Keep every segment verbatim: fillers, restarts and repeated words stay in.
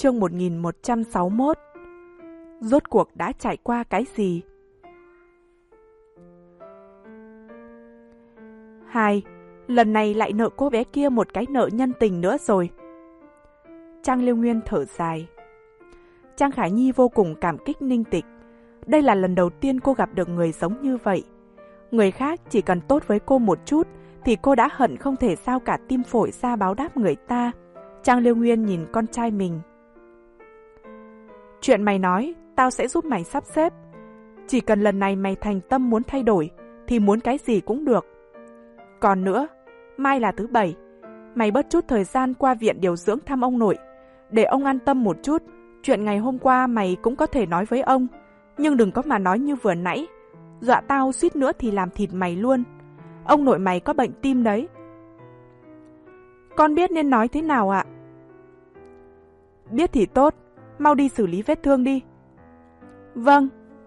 Chương một nghìn một trăm sáu mươi mốt. Rốt cuộc đã trải qua cái gì? Hai, lần này lại nợ cô bé kia một cái nợ nhân tình nữa rồi. Trang Liêu Nguyên thở dài. Trang Khải Nhi vô cùng cảm kích Ninh Tịch. Đây là lần đầu tiên cô gặp được người giống như vậy. Người khác chỉ cần tốt với cô một chút thì cô đã hận không thể sao cả tim phổi ra báo đáp người ta. Trang Liêu Nguyên nhìn con trai mình. Chuyện mày nói, tao sẽ giúp mày sắp xếp. Chỉ cần lần này mày thành tâm muốn thay đổi, thì muốn cái gì cũng được. Còn nữa, mai là thứ bảy, mày bớt chút thời gian qua viện điều dưỡng thăm ông nội. Để ông an tâm một chút, chuyện ngày hôm qua mày cũng có thể nói với ông. Nhưng đừng có mà nói như vừa nãy, dọa tao suýt nữa thì làm thịt mày luôn. Ông nội mày có bệnh tim đấy. Con biết nên nói thế nào ạ? Biết thì tốt, mau đi xử lý vết thương đi. Vâng.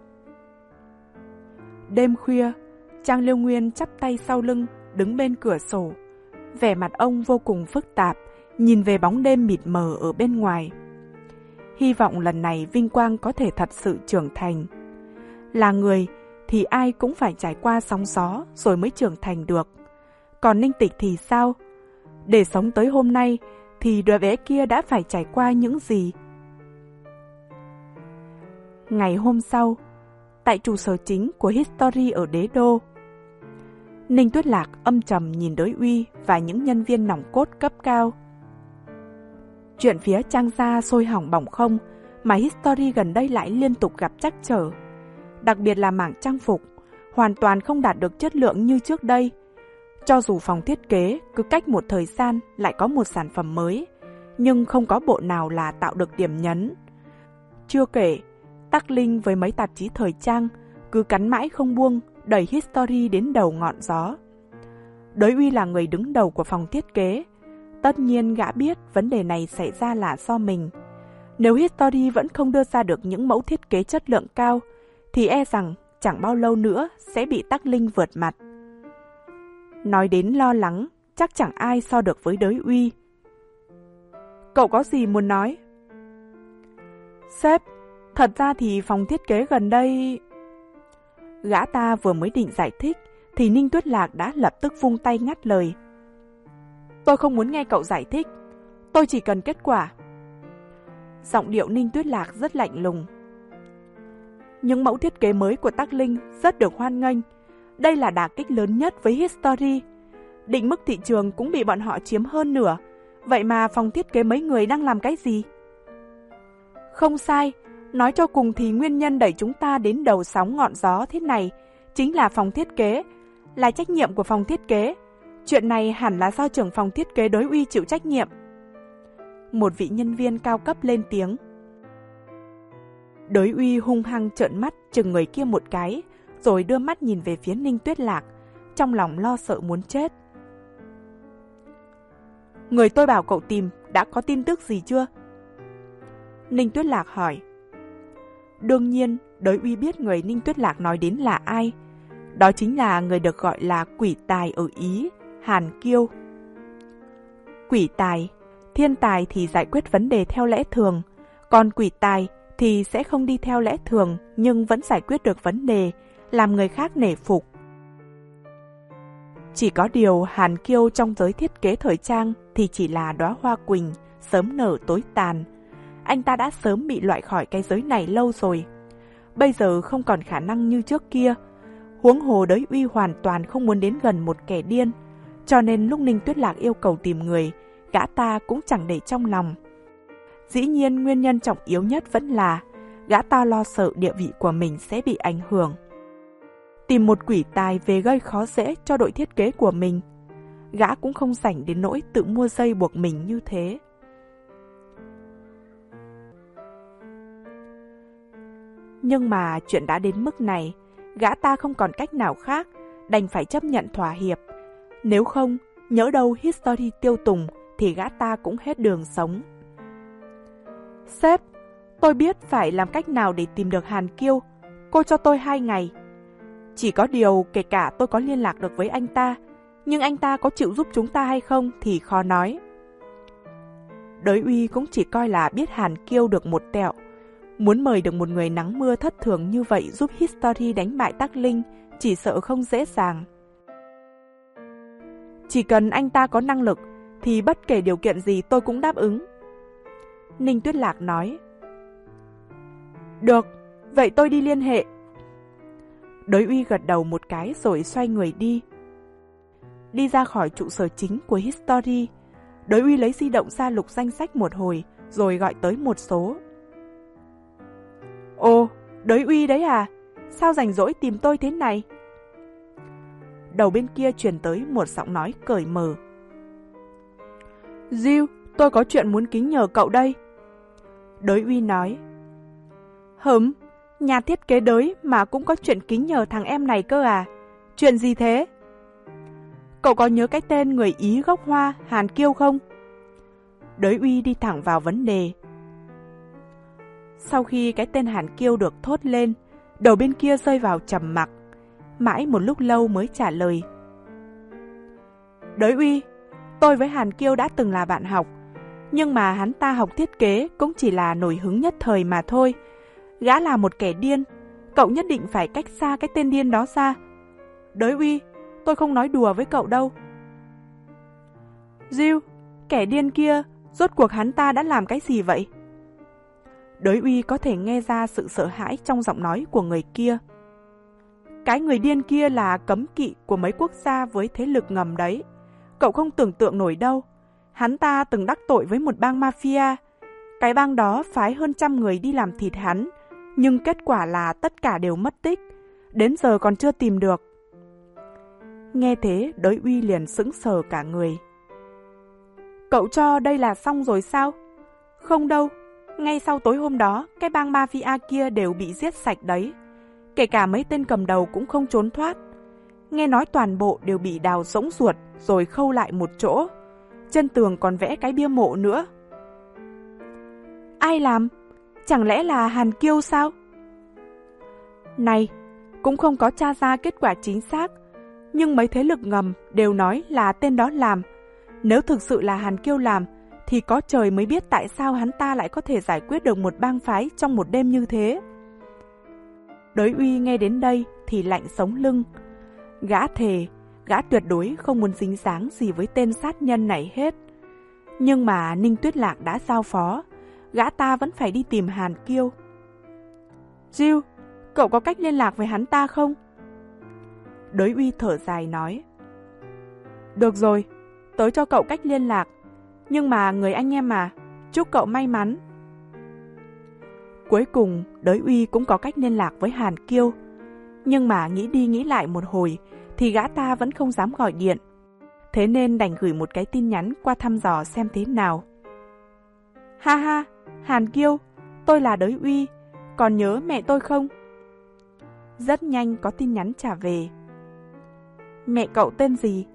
Đêm khuya, Trang Liêu Nguyên chắp tay sau lưng, đứng bên cửa sổ. Vẻ mặt ông vô cùng phức tạp, nhìn về bóng đêm mịt mờ ở bên ngoài. Hy vọng lần này Vinh Quang có thể thật sự trưởng thành. Là người thì ai cũng phải trải qua sóng gió rồi mới trưởng thành được. Còn Ninh Tịch thì sao? Để sống tới hôm nay thì đứa bé kia đã phải trải qua những gì? Ngày hôm sau, tại trụ sở chính của History ở Đế Đô, Ninh Tuyết Lạc âm trầm nhìn Đới Uy và những nhân viên nòng cốt cấp cao. Chuyện phía Trang gia sôi hỏng bỏng không mà History gần đây lại liên tục gặp trắc trở. Đặc biệt là mảng trang phục, hoàn toàn không đạt được chất lượng như trước đây. Cho dù phòng thiết kế cứ cách một thời gian lại có một sản phẩm mới, nhưng không có bộ nào là tạo được điểm nhấn. Chưa kể, Tắc Linh với mấy tạp chí thời trang cứ cắn mãi không buông, đẩy History đến đầu ngọn gió. Đới Uy là người đứng đầu của phòng thiết kế. Tất nhiên gã biết vấn đề này xảy ra là do mình. Nếu History vẫn không đưa ra được những mẫu thiết kế chất lượng cao, thì e rằng chẳng bao lâu nữa sẽ bị Tắc Linh vượt mặt. Nói đến lo lắng, chắc chẳng ai so được với Đới Uy. Cậu có gì muốn nói? Sếp, thật ra thì phòng thiết kế gần đây... Gã ta vừa mới định giải thích, thì Ninh Tuyết Lạc đã lập tức vung tay ngắt lời. Tôi không muốn nghe cậu giải thích, tôi chỉ cần kết quả. Giọng điệu Ninh Tuyết Lạc rất lạnh lùng. Những mẫu thiết kế mới của Tắc Linh rất được hoan nghênh. Đây là đả kích lớn nhất với History. Định mức thị trường cũng bị bọn họ chiếm hơn nửa. Vậy mà phòng thiết kế mấy người đang làm cái gì? Không sai, nói cho cùng thì nguyên nhân đẩy chúng ta đến đầu sóng ngọn gió thế này chính là phòng thiết kế, là trách nhiệm của phòng thiết kế. Chuyện này hẳn là do trưởng phòng thiết kế Đới Uy chịu trách nhiệm. Một vị nhân viên cao cấp lên tiếng. Đới Uy hung hăng trợn mắt chừng người kia một cái, rồi đưa mắt nhìn về phía Ninh Tuyết Lạc, trong lòng lo sợ muốn chết. Người tôi bảo cậu tìm đã có tin tức gì chưa? Ninh Tuyết Lạc hỏi. Đương nhiên, Đới Uy biết người Ninh Tuyết Lạc nói đến là ai. Đó chính là người được gọi là quỷ tài ở Ý, Hàn Kiêu. Quỷ tài, thiên tài thì giải quyết vấn đề theo lẽ thường, còn quỷ tài thì sẽ không đi theo lẽ thường nhưng vẫn giải quyết được vấn đề, làm người khác nể phục. Chỉ có điều Hàn Kiêu trong giới thiết kế thời trang thì chỉ là đóa hoa quỳnh, sớm nở tối tàn. Anh ta đã sớm bị loại khỏi cái giới này lâu rồi. Bây giờ không còn khả năng như trước kia. Huống hồ Đới Uy hoàn toàn không muốn đến gần một kẻ điên. Cho nên lúc Ninh Tuyết Lạc yêu cầu tìm người, gã ta cũng chẳng để trong lòng. Dĩ nhiên nguyên nhân trọng yếu nhất vẫn là gã ta lo sợ địa vị của mình sẽ bị ảnh hưởng. Tìm một quỷ tài về gây khó dễ cho đội thiết kế của mình. Gã cũng không rảnh đến nỗi tự mua dây buộc mình như thế. Nhưng mà chuyện đã đến mức này, gã ta không còn cách nào khác, đành phải chấp nhận thỏa hiệp. Nếu không, nhỡ đâu History tiêu tùng thì gã ta cũng hết đường sống. Sếp, tôi biết phải làm cách nào để tìm được Hàn Kiêu. Cô cho tôi hai ngày. Chỉ có điều kể cả tôi có liên lạc được với anh ta, nhưng anh ta có chịu giúp chúng ta hay không thì khó nói. Đới Uy cũng chỉ coi là biết Hàn Kiêu được một tẹo. Muốn mời được một người nắng mưa thất thường như vậy giúp History đánh bại Tắc Linh chỉ sợ không dễ dàng. Chỉ cần anh ta có năng lực thì bất kể điều kiện gì tôi cũng đáp ứng. Ninh Tuyết Lạc nói. Được, vậy tôi đi liên hệ. Đới Uy gật đầu một cái rồi xoay người đi. Đi ra khỏi trụ sở chính của History, Đới Uy lấy di động ra lục danh sách một hồi rồi gọi tới một số. Ồ, Đới Uy đấy à? Sao rảnh rỗi tìm tôi thế này? Đầu bên kia truyền tới một giọng nói cởi mở. Jill, tôi có chuyện muốn kính nhờ cậu đây. Đới Uy nói. Hửm, nhà thiết kế Đới mà cũng có chuyện kính nhờ thằng em này cơ à? Chuyện gì thế? Cậu có nhớ cái tên người Ý gốc Hoa Hàn Kiêu không? Đới Uy đi thẳng vào vấn đề. Sau khi cái tên Hàn Kiêu được thốt lên, đầu bên kia rơi vào trầm mặc. Mãi một lúc lâu mới trả lời. Đới Uy, tôi với Hàn Kiêu đã từng là bạn học, nhưng mà hắn ta học thiết kế cũng chỉ là nổi hứng nhất thời mà thôi. Gã là một kẻ điên, cậu nhất định phải cách xa cái tên điên đó ra. Đới Uy, tôi không nói đùa với cậu đâu. Jill, kẻ điên kia, rốt cuộc hắn ta đã làm cái gì vậy? Đới Uy có thể nghe ra sự sợ hãi trong giọng nói của người kia. Cái người điên kia là cấm kỵ của mấy quốc gia với thế lực ngầm đấy. Cậu không tưởng tượng nổi đâu. Hắn ta từng đắc tội với một bang mafia. Cái bang đó phái hơn trăm người đi làm thịt hắn, nhưng kết quả là tất cả đều mất tích. Đến giờ còn chưa tìm được. Nghe thế, Đới Uy liền sững sờ cả người. Cậu cho đây là xong rồi sao? Không đâu. Ngay sau tối hôm đó, cái bang mafia kia đều bị giết sạch đấy. Kể cả mấy tên cầm đầu cũng không trốn thoát. Nghe nói toàn bộ đều bị đào rỗng ruột rồi khâu lại một chỗ. Trên tường còn vẽ cái bia mộ nữa. Ai làm? Chẳng lẽ là Hàn Kiêu sao? Này, cũng không có tra ra kết quả chính xác, nhưng mấy thế lực ngầm đều nói là tên đó làm. Nếu thực sự là Hàn Kiêu làm, thì có trời mới biết tại sao hắn ta lại có thể giải quyết được một bang phái trong một đêm như thế. Đới Uy nghe đến đây thì lạnh sống lưng. Gã thề, gã tuyệt đối không muốn dính dáng gì với tên sát nhân này hết. Nhưng mà Ninh Tuyết Lạc đã giao phó, gã ta vẫn phải đi tìm Hàn Kiêu. Jill, cậu có cách liên lạc với hắn ta không? Đới Uy thở dài nói. Được rồi, tớ cho cậu cách liên lạc. Nhưng mà người anh em mà, chúc cậu may mắn. Cuối cùng, Đới Uy cũng có cách liên lạc với Hàn Kiêu. Nhưng mà nghĩ đi nghĩ lại một hồi, thì gã ta vẫn không dám gọi điện. Thế nên đành gửi một cái tin nhắn qua thăm dò xem thế nào. Ha ha, Hàn Kiêu, tôi là Đới Uy, còn nhớ mẹ tôi không? Rất nhanh có tin nhắn trả về. Mẹ cậu tên gì?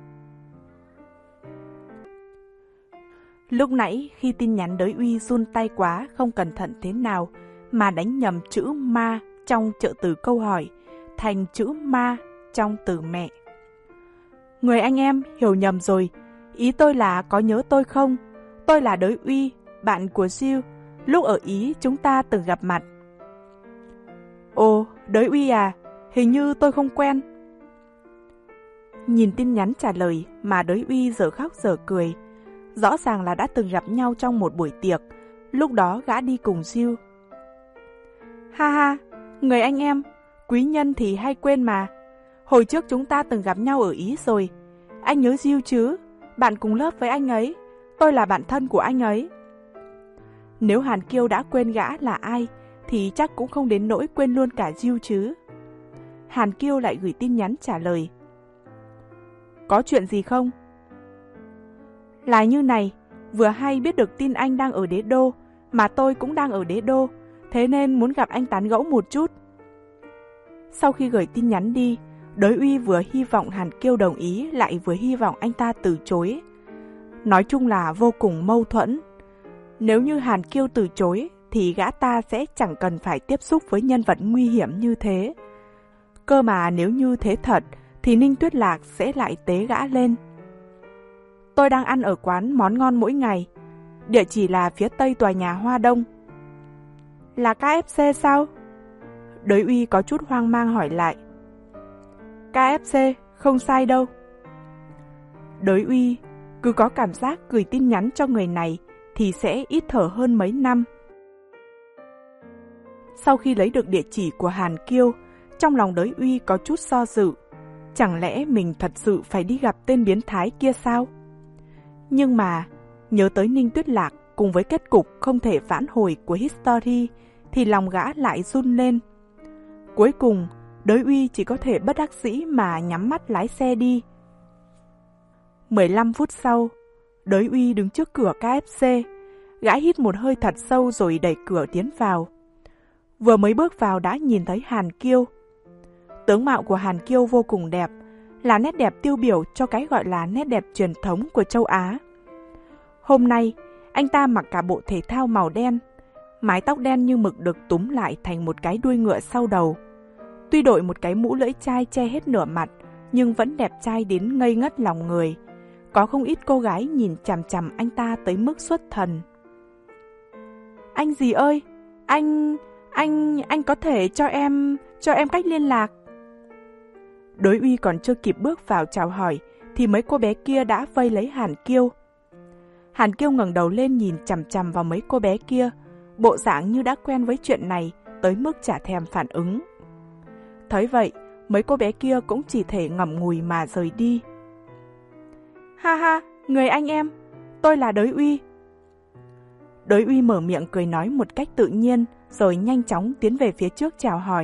Lúc nãy khi tin nhắn Đới Uy run tay quá không cẩn thận thế nào mà đánh nhầm chữ ma trong trợ từ câu hỏi thành chữ ma trong từ mẹ. Người anh em hiểu nhầm rồi, ý tôi là có nhớ tôi không? Tôi là Đới Uy, bạn của Jill, lúc ở Ý chúng ta từng gặp mặt. Ồ, Đới Uy à, hình như tôi không quen. Nhìn tin nhắn trả lời mà Đới Uy giờ khóc giờ cười. Rõ ràng là đã từng gặp nhau trong một buổi tiệc, lúc đó gã đi cùng Jill. Ha ha, người anh em, quý nhân thì hay quên mà. Hồi trước chúng ta từng gặp nhau ở Ý rồi. Anh nhớ Jill chứ, bạn cùng lớp với anh ấy, tôi là bạn thân của anh ấy. Nếu Hàn Kiêu đã quên gã là ai, thì chắc cũng không đến nỗi quên luôn cả Jill chứ. Hàn Kiêu lại gửi tin nhắn trả lời. Có chuyện gì không? Là như này, vừa hay biết được tin anh đang ở Đế Đô, mà tôi cũng đang ở Đế Đô, thế nên muốn gặp anh tán gẫu một chút. Sau khi gửi tin nhắn đi, Đới Uy vừa hy vọng Hàn Kiêu đồng ý lại vừa hy vọng anh ta từ chối. Nói chung là vô cùng mâu thuẫn. Nếu như Hàn Kiêu từ chối, thì gã ta sẽ chẳng cần phải tiếp xúc với nhân vật nguy hiểm như thế. Cơ mà nếu như thế thật, thì Ninh Tuyết Lạc sẽ lại tế gã lên. Tôi đang ăn ở quán món ngon mỗi ngày. Địa chỉ là phía tây tòa nhà Hoa Đông. Là ca ép xê sao? Đới uy có chút hoang mang hỏi lại. ca ép xê, không sai đâu. Đới uy cứ có cảm giác gửi tin nhắn cho người này thì sẽ ít thở hơn mấy năm. Sau khi lấy được địa chỉ của Hàn Kiêu, trong lòng Đới uy có chút do dự. Chẳng lẽ mình thật sự phải đi gặp tên biến thái kia sao? Nhưng mà, nhớ tới Ninh Tuyết Lạc cùng với kết cục không thể vãn hồi của History, thì lòng gã lại run lên. Cuối cùng, Đới uy chỉ có thể bất đắc dĩ mà nhắm mắt lái xe đi. mười lăm phút sau, Đới uy đứng trước cửa ca ép xê. Gã hít một hơi thật sâu rồi đẩy cửa tiến vào. Vừa mới bước vào đã nhìn thấy Hàn Kiêu. Tướng mạo của Hàn Kiêu vô cùng đẹp, là nét đẹp tiêu biểu cho cái gọi là nét đẹp truyền thống của châu Á. Hôm nay, anh ta mặc cả bộ thể thao màu đen, mái tóc đen như mực được túm lại thành một cái đuôi ngựa sau đầu. Tuy đội một cái mũ lưỡi chai che hết nửa mặt, nhưng vẫn đẹp trai đến ngây ngất lòng người. Có không ít cô gái nhìn chằm chằm anh ta tới mức xuất thần. Anh gì ơi, anh, anh, anh có thể cho em, cho em cách liên lạc. Đới uy còn chưa kịp bước vào chào hỏi, thì mấy cô bé kia đã vây lấy Hàn Kiêu. Hàn Kiêu ngẩng đầu lên nhìn chằm chằm vào mấy cô bé kia, bộ dạng như đã quen với chuyện này, tới mức chả thèm phản ứng. Thấy vậy, mấy cô bé kia cũng chỉ thể ngậm ngùi mà rời đi. Ha ha, người anh em, tôi là Đới uy. Đới uy mở miệng cười nói một cách tự nhiên, rồi nhanh chóng tiến về phía trước chào hỏi.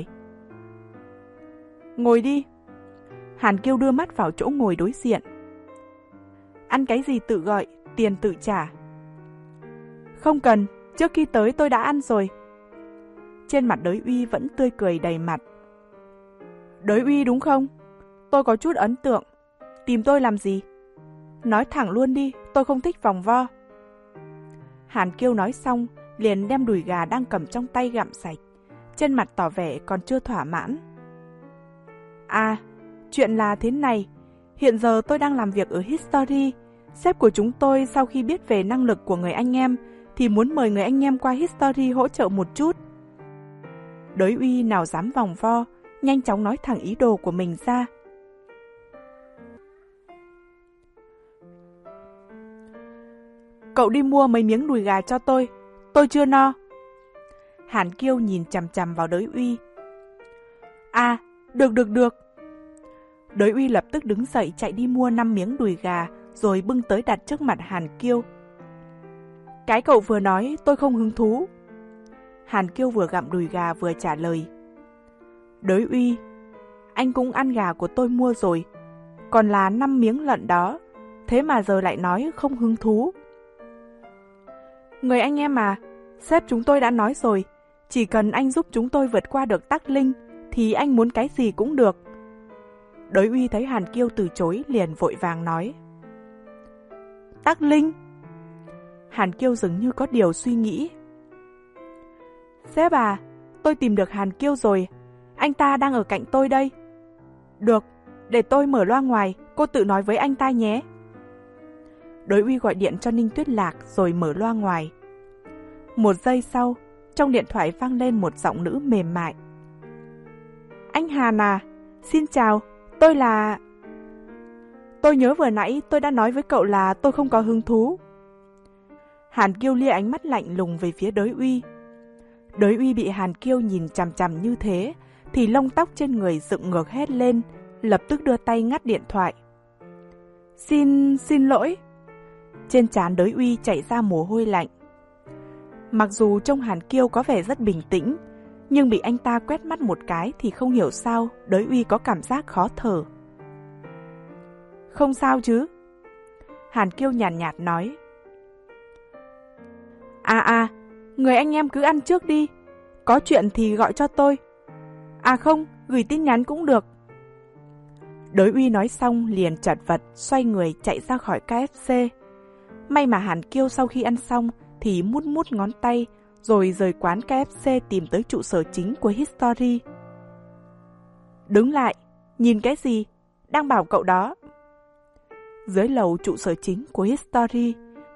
Ngồi đi. Hàn Kiêu đưa mắt vào chỗ ngồi đối diện. Ăn cái gì tự gọi, tiền tự trả. Không cần, trước khi tới tôi đã ăn rồi. Trên mặt Đới uy vẫn tươi cười đầy mặt. Đới uy đúng không? Tôi có chút ấn tượng. Tìm tôi làm gì? Nói thẳng luôn đi, tôi không thích vòng vo. Hàn Kiêu nói xong, liền đem đùi gà đang cầm trong tay gặm sạch. Trên mặt tỏ vẻ còn chưa thỏa mãn. À, chuyện là thế này. Hiện giờ tôi đang làm việc ở History. Sếp của chúng tôi sau khi biết về năng lực của người anh em thì muốn mời người anh em qua History hỗ trợ một chút. Đới uy nào dám vòng vo, nhanh chóng nói thẳng ý đồ của mình ra. Cậu đi mua mấy miếng đùi gà cho tôi, tôi chưa no. Hàn Kiêu nhìn chằm chằm vào Đới uy. À, được được được. Đới uy lập tức đứng dậy chạy đi mua năm miếng đùi gà, rồi bưng tới đặt trước mặt Hàn Kiêu. Cái cậu vừa nói tôi không hứng thú. Hàn Kiêu vừa gặm đùi gà vừa trả lời. Đới uy, anh cũng ăn gà của tôi mua rồi, còn là năm miếng lận đó, thế mà giờ lại nói không hứng thú. Người anh em mà, sếp chúng tôi đã nói rồi, chỉ cần anh giúp chúng tôi vượt qua được Tắc Linh, thì anh muốn cái gì cũng được. Đới uy thấy Hàn Kiêu từ chối liền vội vàng nói. Tắc Linh? Hàn Kiêu dường như có điều suy nghĩ. Sếp à, tôi tìm được Hàn Kiêu rồi, anh ta đang ở cạnh tôi đây. Được, để tôi mở loa ngoài, cô tự nói với anh ta nhé. Đới uy gọi điện cho Ninh Tuyết Lạc rồi mở loa ngoài. Một giây sau, trong điện thoại vang lên một giọng nữ mềm mại. Anh Hàn à, xin chào, tôi là... Tôi nhớ vừa nãy tôi đã nói với cậu là tôi không có hứng thú. Hàn Kiêu lia ánh mắt lạnh lùng về phía Đới uy. Đới uy bị Hàn Kiêu nhìn chằm chằm như thế, thì lông tóc trên người dựng ngược hết lên, lập tức đưa tay ngắt điện thoại. Xin, xin lỗi. Trên trán Đới uy chảy ra mồ hôi lạnh. Mặc dù trông Hàn Kiêu có vẻ rất bình tĩnh, nhưng bị anh ta quét mắt một cái thì không hiểu sao Đới uy có cảm giác khó thở. Không sao chứ? Hàn Kiêu nhàn nhạt, nhạt nói. À à, người anh em cứ ăn trước đi, có chuyện thì gọi cho tôi. À không, gửi tin nhắn cũng được. Đới uy nói xong liền chật vật xoay người chạy ra khỏi ca ép xê. May mà Hàn Kiêu sau khi ăn xong thì mút mút ngón tay rồi rời quán ca ép xê tìm tới trụ sở chính của History. Đứng lại, nhìn cái gì? Đang bảo cậu đó. Dưới lầu trụ sở chính của History,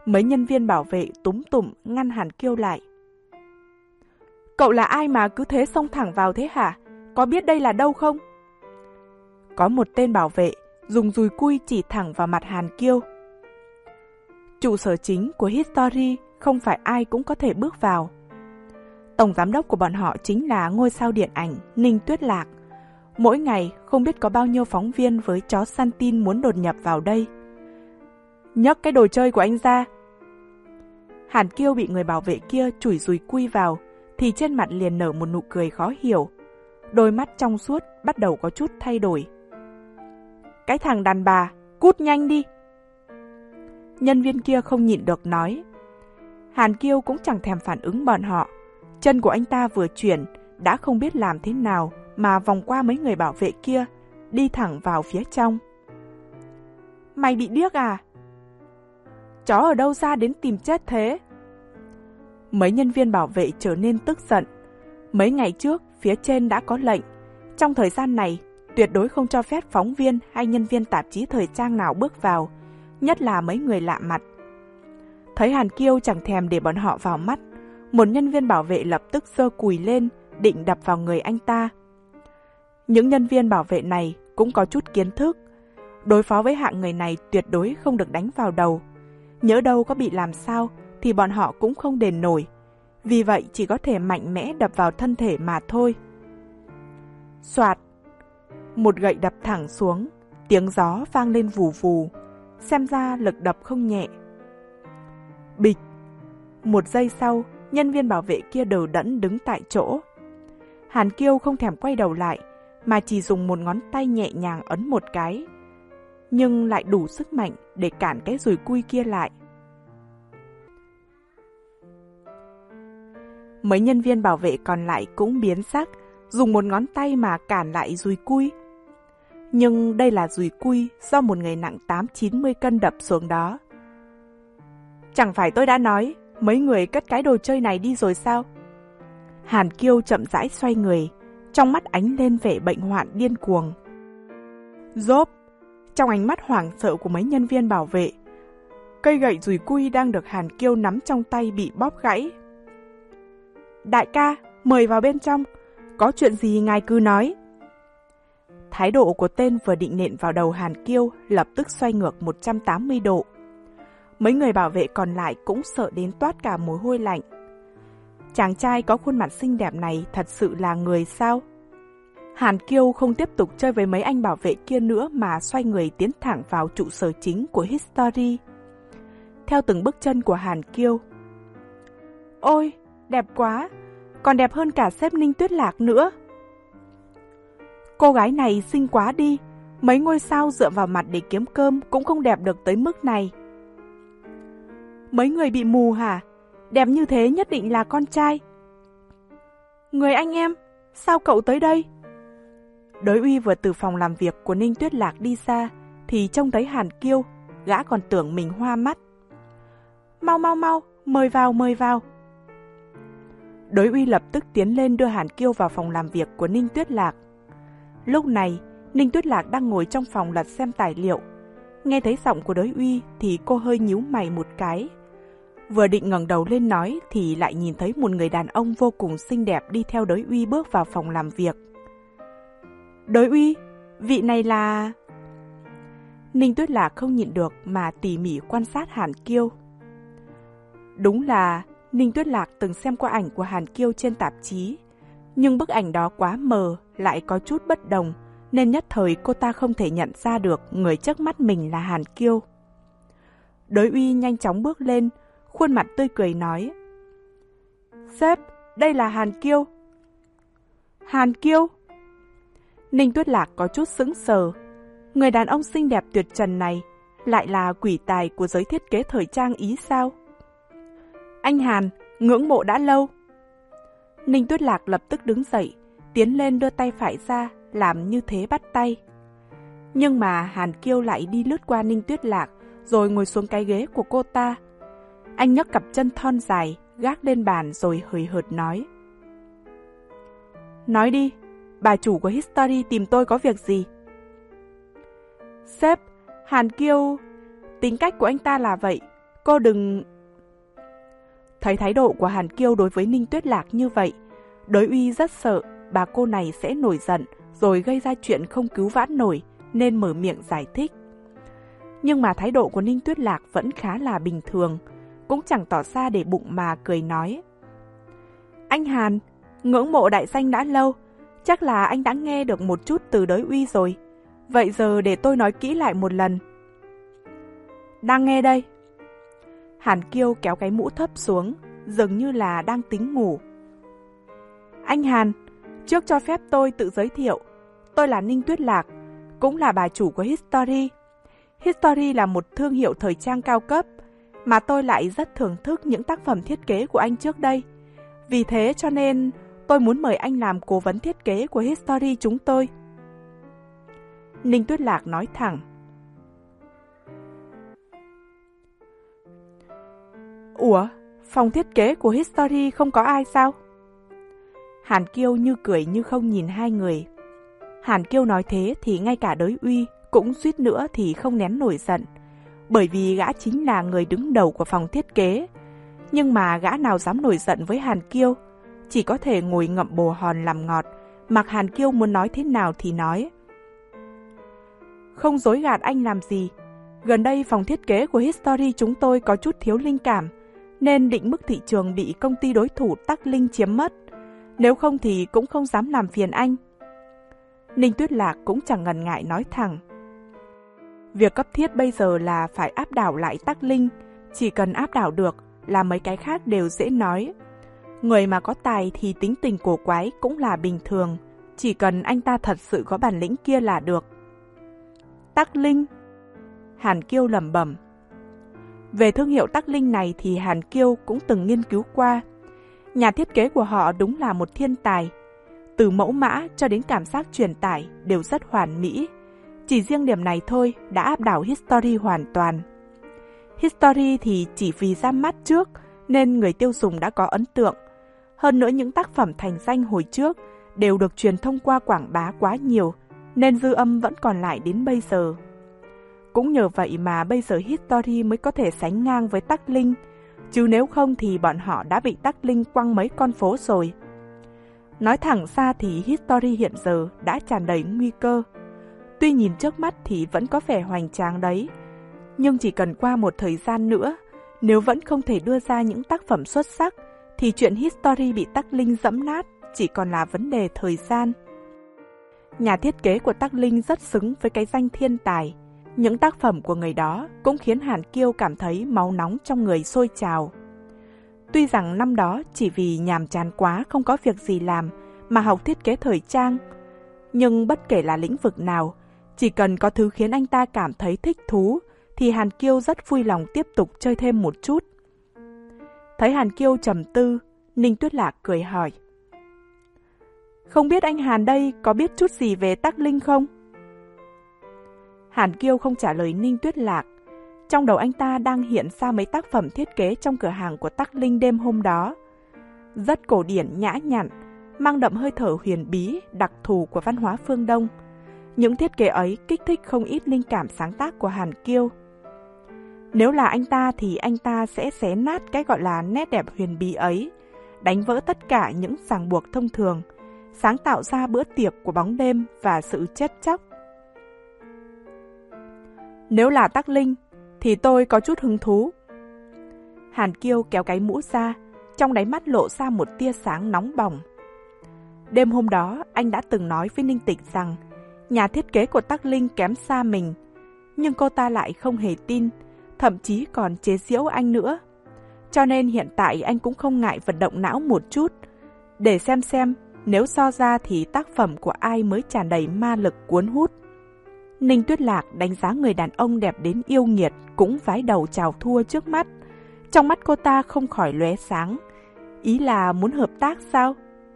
Mấy nhân viên bảo vệ túm tụm ngăn Hàn Kiêu lại. Cậu là ai mà cứ thế xông thẳng vào thế hả? Có biết đây là đâu không? Có một tên bảo vệ dùng dùi cui chỉ thẳng vào mặt Hàn Kiêu. Trụ sở chính của History không phải ai cũng có thể bước vào. Tổng giám đốc của bọn họ chính là ngôi sao điện ảnh Ninh Tuyết Lạc. Mỗi ngày không biết có bao nhiêu phóng viên với chó săn tin muốn đột nhập vào đây. Nhấc cái đồ chơi của anh ra. Hàn Kiêu bị người bảo vệ kia chủi dùi cui vào thì trên mặt liền nở một nụ cười khó hiểu. Đôi mắt trong suốt bắt đầu có chút thay đổi. Cái thằng đàn bà, cút nhanh đi. Nhân viên kia không nhịn được nói. Hàn Kiêu cũng chẳng thèm phản ứng bọn họ. Chân của anh ta vừa chuyển, đã không biết làm thế nào mà vòng qua mấy người bảo vệ kia, đi thẳng vào phía trong. Mày bị điếc à? Chó ở đâu ra đến tìm chết thế? Mấy nhân viên bảo vệ trở nên tức giận. Mấy ngày trước, phía trên đã có lệnh. Trong thời gian này, tuyệt đối không cho phép phóng viên hay nhân viên tạp chí thời trang nào bước vào, nhất là mấy người lạ mặt. Thấy Hàn Kiêu chẳng thèm để bọn họ vào mắt, một nhân viên bảo vệ lập tức giơ cùi lên, định đập vào người anh ta. Những nhân viên bảo vệ này cũng có chút kiến thức. Đối phó với hạng người này tuyệt đối không được đánh vào đầu. Nhỡ đâu có bị làm sao thì bọn họ cũng không đền nổi. Vì vậy chỉ có thể mạnh mẽ đập vào thân thể mà thôi. Soạt! Một gậy đập thẳng xuống, tiếng gió vang lên vù vù. Xem ra lực đập không nhẹ. Bịch! Một giây sau, nhân viên bảo vệ kia đờ đẫn đứng tại chỗ. Hàn Kiêu không thèm quay đầu lại, mà chỉ dùng một ngón tay nhẹ nhàng ấn một cái, nhưng lại đủ sức mạnh để cản cái dùi cui kia lại. Mấy nhân viên bảo vệ còn lại cũng biến sắc, dùng một ngón tay mà cản lại dùi cui. Nhưng đây là dùi cui do một người nặng tám chín mươi cân đập xuống đó. Chẳng phải tôi đã nói, mấy người cất cái đồ chơi này đi rồi sao? Hàn Kiêu chậm rãi xoay người, trong mắt ánh lên vẻ bệnh hoạn điên cuồng. Rốp! Trong ánh mắt hoảng sợ của mấy nhân viên bảo vệ, cây gậy dùi cui đang được Hàn Kiêu nắm trong tay bị bóp gãy. Đại ca, mời vào bên trong, có chuyện gì ngài cứ nói. Thái độ của tên vừa định nện vào đầu Hàn Kiêu lập tức xoay ngược một trăm tám mươi độ. Mấy người bảo vệ còn lại cũng sợ đến toát cả mồ hôi lạnh. Chàng trai có khuôn mặt xinh đẹp này thật sự là người sao? Hàn Kiêu không tiếp tục chơi với mấy anh bảo vệ kia nữa mà xoay người tiến thẳng vào trụ sở chính của History. Theo từng bước chân của Hàn Kiêu. Ôi, đẹp quá, còn đẹp hơn cả sếp Ninh Tuyết Lạc nữa. Cô gái này xinh quá đi, mấy ngôi sao dựa vào mặt để kiếm cơm cũng không đẹp được tới mức này. Mấy người bị mù hả? Đẹp như thế nhất định là con trai. Người anh em, sao cậu tới đây? Đới Uy vừa từ phòng làm việc của Ninh Tuyết Lạc đi xa thì trông thấy Hàn Kiêu, gã còn tưởng mình hoa mắt. Mau mau mau, mời vào mời vào. Đới Uy lập tức tiến lên đưa Hàn Kiêu vào phòng làm việc của Ninh Tuyết Lạc. Lúc này, Ninh Tuyết Lạc đang ngồi trong phòng lật xem tài liệu. Nghe thấy giọng của Đới Uy thì cô hơi nhíu mày một cái. Vừa định ngẩng đầu lên nói thì lại nhìn thấy một người đàn ông vô cùng xinh đẹp đi theo Đới Uy bước vào phòng làm việc. Đới Uy, vị này là... Ninh Tuyết Lạc không nhịn được mà tỉ mỉ quan sát Hàn Kiêu. Đúng là Ninh Tuyết Lạc từng xem qua ảnh của Hàn Kiêu trên tạp chí, nhưng bức ảnh đó quá mờ, lại có chút bất đồng, nên nhất thời cô ta không thể nhận ra được người trước mắt mình là Hàn Kiêu. Đới Uy nhanh chóng bước lên, khuôn mặt tươi cười nói. Sếp, đây là Hàn Kiêu. Hàn Kiêu? Ninh Tuyết Lạc có chút sững sờ. Người đàn ông xinh đẹp tuyệt trần này lại là quỷ tài của giới thiết kế thời trang Ý sao? Anh Hàn, ngưỡng mộ đã lâu. Ninh Tuyết Lạc lập tức đứng dậy, tiến lên đưa tay phải ra, làm như thế bắt tay. Nhưng mà Hàn Kiêu lại đi lướt qua Ninh Tuyết Lạc, rồi ngồi xuống cái ghế của cô ta. Anh nhấc cặp chân thon dài, gác lên bàn rồi hời hợt nói. Nói đi, bà chủ của History tìm tôi có việc gì? Sếp, Hàn Kiêu... Tính cách của anh ta là vậy, cô đừng... Thấy thái độ của Hàn Kiêu đối với Ninh Tuyết Lạc như vậy, Đới Uy rất sợ bà cô này sẽ nổi giận rồi gây ra chuyện không cứu vãn nổi, nên mở miệng giải thích. Nhưng mà thái độ của Ninh Tuyết Lạc vẫn khá là bình thường, cũng chẳng tỏ ra để bụng mà cười nói. Anh Hàn, ngưỡng mộ đại danh đã lâu, chắc là anh đã nghe được một chút từ Đới Uy rồi. Vậy giờ để tôi nói kỹ lại một lần. Đang nghe đây. Hàn Kiêu kéo cái mũ thấp xuống, dường như là đang tính ngủ. Anh Hàn, trước cho phép tôi tự giới thiệu. Tôi là Ninh Tuyết Lạc, cũng là bà chủ của History. History là một thương hiệu thời trang cao cấp, mà tôi lại rất thưởng thức những tác phẩm thiết kế của anh trước đây. Vì thế cho nên tôi muốn mời anh làm cố vấn thiết kế của History chúng tôi. Ninh Tuyết Lạc nói thẳng. Ủa, phòng thiết kế của History không có ai sao? Hàn Kiêu như cười như không nhìn hai người. Hàn Kiêu nói thế thì ngay cả Đới Uy cũng suýt nữa thì không nén nổi giận, bởi vì gã chính là người đứng đầu của phòng thiết kế. Nhưng mà gã nào dám nổi giận với Hàn Kiêu, chỉ có thể ngồi ngậm bồ hòn làm ngọt, mặc Hàn Kiêu muốn nói thế nào thì nói. Không dối gạt anh làm gì, gần đây phòng thiết kế của History chúng tôi có chút thiếu linh cảm, nên định mức thị trường bị công ty đối thủ Tắc Linh chiếm mất, nếu không thì cũng không dám làm phiền anh. Ninh Tuyết Lạc cũng chẳng ngần ngại nói thẳng. Việc cấp thiết bây giờ là phải áp đảo lại Tắc Linh, chỉ cần áp đảo được là mấy cái khác đều dễ nói. Người mà có tài thì tính tình cổ quái cũng là bình thường, chỉ cần anh ta thật sự có bản lĩnh kia là được. Tắc Linh. Hàn Kiêu lẩm bẩm. Về thương hiệu Tắc Linh này thì Hàn Kiêu cũng từng nghiên cứu qua. Nhà thiết kế của họ đúng là một thiên tài. Từ mẫu mã cho đến cảm giác truyền tải đều rất hoàn mỹ. Chỉ riêng điểm này thôi đã áp đảo History hoàn toàn. History thì chỉ vì ra mắt trước nên người tiêu dùng đã có ấn tượng. Hơn nữa những tác phẩm thành danh hồi trước đều được truyền thông qua quảng bá quá nhiều, nên dư âm vẫn còn lại đến bây giờ. Cũng nhờ vậy mà bây giờ History mới có thể sánh ngang với Tắc Linh, chứ nếu không thì bọn họ đã bị Tắc Linh quăng mấy con phố rồi. Nói thẳng ra thì History hiện giờ đã tràn đầy nguy cơ. Tuy nhìn trước mắt thì vẫn có vẻ hoành tráng đấy, nhưng chỉ cần qua một thời gian nữa, nếu vẫn không thể đưa ra những tác phẩm xuất sắc, thì chuyện History bị Tắc Linh dẫm nát chỉ còn là vấn đề thời gian. Nhà thiết kế của Tắc Linh rất xứng với cái danh thiên tài. Những tác phẩm của người đó cũng khiến Hàn Kiêu cảm thấy máu nóng trong người sôi trào. Tuy rằng năm đó chỉ vì nhàm chán quá không có việc gì làm mà học thiết kế thời trang, nhưng bất kể là lĩnh vực nào, chỉ cần có thứ khiến anh ta cảm thấy thích thú thì Hàn Kiêu rất vui lòng tiếp tục chơi thêm một chút. Thấy Hàn Kiêu trầm tư, Ninh Tuyết Lạc cười hỏi. Không biết anh Hàn đây có biết chút gì về Tắc Linh không? Hàn Kiêu không trả lời Ninh Tuyết Lạc. Trong đầu anh ta đang hiện ra mấy tác phẩm thiết kế trong cửa hàng của Tắc Linh đêm hôm đó. Rất cổ điển nhã nhặn, mang đậm hơi thở huyền bí, đặc thù của văn hóa phương Đông. Những thiết kế ấy kích thích không ít linh cảm sáng tác của Hàn Kiêu. Nếu là anh ta thì anh ta sẽ xé nát cái gọi là nét đẹp huyền bí ấy, đánh vỡ tất cả những ràng buộc thông thường, sáng tạo ra bữa tiệc của bóng đêm và sự chết chóc. Nếu là Tắc Linh, thì tôi có chút hứng thú. Hàn Kiêu kéo cái mũ ra, trong đáy mắt lộ ra một tia sáng nóng bỏng. Đêm hôm đó, anh đã từng nói với Ninh Tịch rằng nhà thiết kế của Tắc Linh kém xa mình, nhưng cô ta lại không hề tin, thậm chí còn chế giễu anh nữa. Cho nên hiện tại anh cũng không ngại vận động não một chút, để xem xem nếu so ra thì tác phẩm của ai mới tràn đầy ma lực cuốn hút. Ninh Tuyết Lạc đánh giá người đàn ông đẹp đến yêu nghiệt cũng vái đầu chào thua trước mắt. Trong mắt cô ta không khỏi lóe sáng. Ý là muốn hợp tác sao?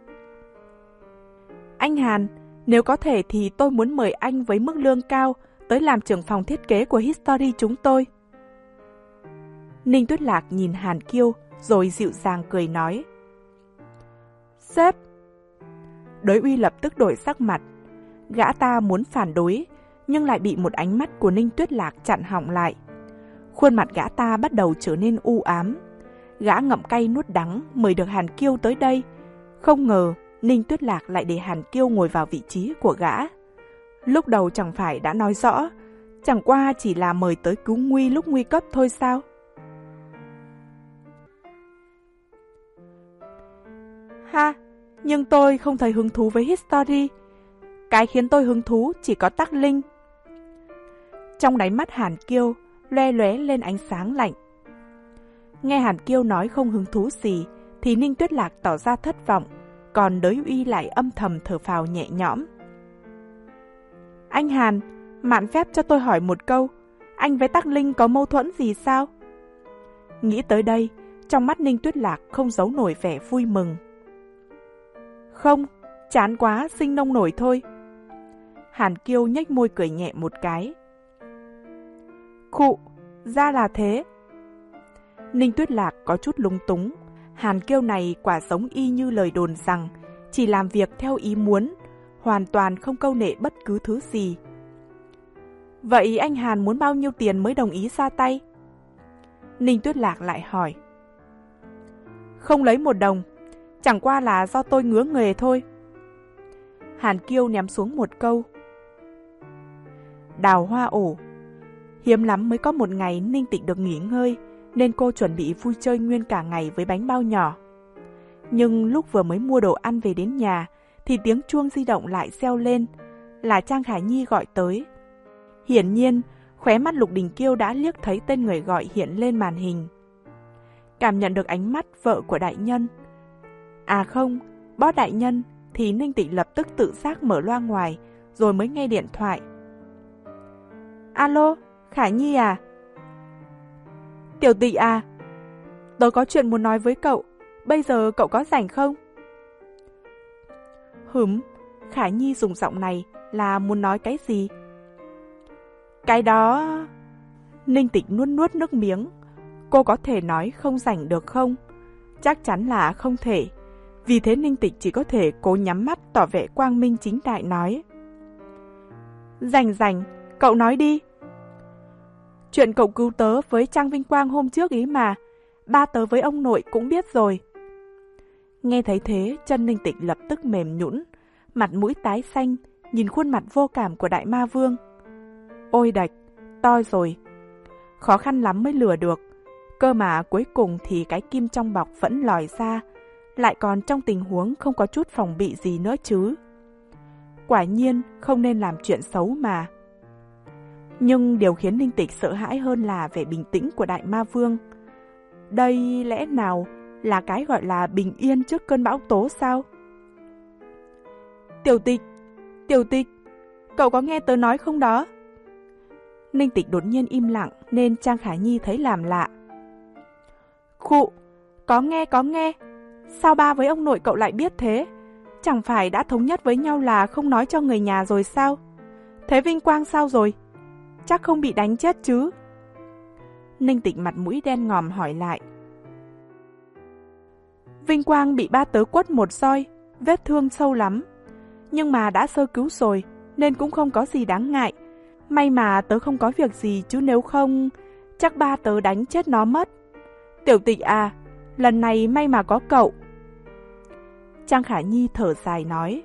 Anh Hàn, nếu có thể thì tôi muốn mời anh với mức lương cao tới làm trưởng phòng thiết kế của History chúng tôi. Ninh Tuyết Lạc nhìn Hàn Kiêu rồi dịu dàng cười nói. Sếp! Đới Uy lập tức đổi sắc mặt. Gã ta muốn phản đối, nhưng lại bị một ánh mắt của Ninh Tuyết Lạc chặn họng lại. Khuôn mặt gã ta bắt đầu trở nên u ám. Gã ngậm cay nuốt đắng mời được Hàn Kiêu tới đây. Không ngờ Ninh Tuyết Lạc lại để Hàn Kiêu ngồi vào vị trí của gã. Lúc đầu chẳng phải đã nói rõ, chẳng qua chỉ là mời tới cứu nguy lúc nguy cấp thôi sao? Ha, nhưng tôi không thấy hứng thú với history. Cái khiến tôi hứng thú chỉ có Tắc Linh. Trong đáy mắt Hàn Kiêu loe lóe lên ánh sáng lạnh. Nghe Hàn Kiêu nói không hứng thú gì thì Ninh Tuyết Lạc tỏ ra thất vọng, còn Đới Uy lại âm thầm thở phào nhẹ nhõm. Anh Hàn, mạn phép cho tôi hỏi một câu, anh với Tắc Linh có mâu thuẫn gì sao? Nghĩ tới đây, trong mắt Ninh Tuyết Lạc không giấu nổi vẻ vui mừng. Không, chán quá, sinh nông nổi thôi. Hàn Kiêu nhếch môi cười nhẹ một cái. Khụ, ra là thế. Ninh Tuyết Lạc có chút lúng túng. Hàn Kiêu này quả giống y như lời đồn rằng chỉ làm việc theo ý muốn, hoàn toàn không câu nệ bất cứ thứ gì. Vậy anh Hàn muốn bao nhiêu tiền mới đồng ý ra tay? Ninh Tuyết Lạc lại hỏi. Không lấy một đồng, chẳng qua là do tôi ngứa nghề thôi. Hàn Kiêu ném xuống một câu. Đào hoa ổ. Hiếm lắm mới có một ngày Ninh Tịch được nghỉ ngơi, nên cô chuẩn bị vui chơi nguyên cả ngày với bánh bao nhỏ. Nhưng lúc vừa mới mua đồ ăn về đến nhà, thì tiếng chuông di động lại reo lên, là Trang Khả Nhi gọi tới. Hiển nhiên, khóe mắt Lục Đình Kiêu đã liếc thấy tên người gọi hiện lên màn hình. Cảm nhận được ánh mắt vợ của đại nhân. À không, boss đại nhân, thì Ninh Tịch lập tức tự giác mở loa ngoài, rồi mới nghe điện thoại. Alo, Khả Nhi à? Tiểu Tịch à? Tôi có chuyện muốn nói với cậu, bây giờ cậu có rảnh không? Hửm, Khả Nhi dùng giọng này là muốn nói cái gì? Cái đó... Ninh Tịch nuốt nuốt nước miếng. Cô có thể nói không rảnh được không? Chắc chắn là không thể. Vì thế Ninh Tịch chỉ có thể cố nhắm mắt tỏ vẻ quang minh chính đại nói. Rảnh rảnh, cậu nói đi. Chuyện cậu cứu tớ với Trang Vinh Quang hôm trước ý mà, ba tớ với ông nội cũng biết rồi. Nghe thấy thế, chân Ninh Tịch lập tức mềm nhũn, mặt mũi tái xanh, nhìn khuôn mặt vô cảm của Đại Ma Vương. Ôi đạch, toi rồi. Khó khăn lắm mới lừa được, cơ mà cuối cùng thì cái kim trong bọc vẫn lòi ra, lại còn trong tình huống không có chút phòng bị gì nữa chứ. Quả nhiên không nên làm chuyện xấu mà. Nhưng điều khiến Ninh Tịch sợ hãi hơn là vẻ bình tĩnh của Đại Ma Vương. Đây lẽ nào là cái gọi là bình yên trước cơn bão tố sao? Tiểu Tịch, Tiểu Tịch, cậu có nghe tớ nói không đó? Ninh Tịch đột nhiên im lặng nên Trang Khả Nhi thấy làm lạ. Khụ, có nghe có nghe. Sao ba với ông nội cậu lại biết thế? Chẳng phải đã thống nhất với nhau là không nói cho người nhà rồi sao? Thế Vinh Quang sao rồi? Chắc không bị đánh chết chứ? Ninh Tịch mặt mũi đen ngòm hỏi lại. Vinh Quang bị ba tớ quất một roi, vết thương sâu lắm. Nhưng mà đã sơ cứu rồi, nên cũng không có gì đáng ngại. May mà tớ không có việc gì chứ nếu không, chắc ba tớ đánh chết nó mất. Tiểu Tịch à, lần này may mà có cậu. Trang Khả Nhi thở dài nói.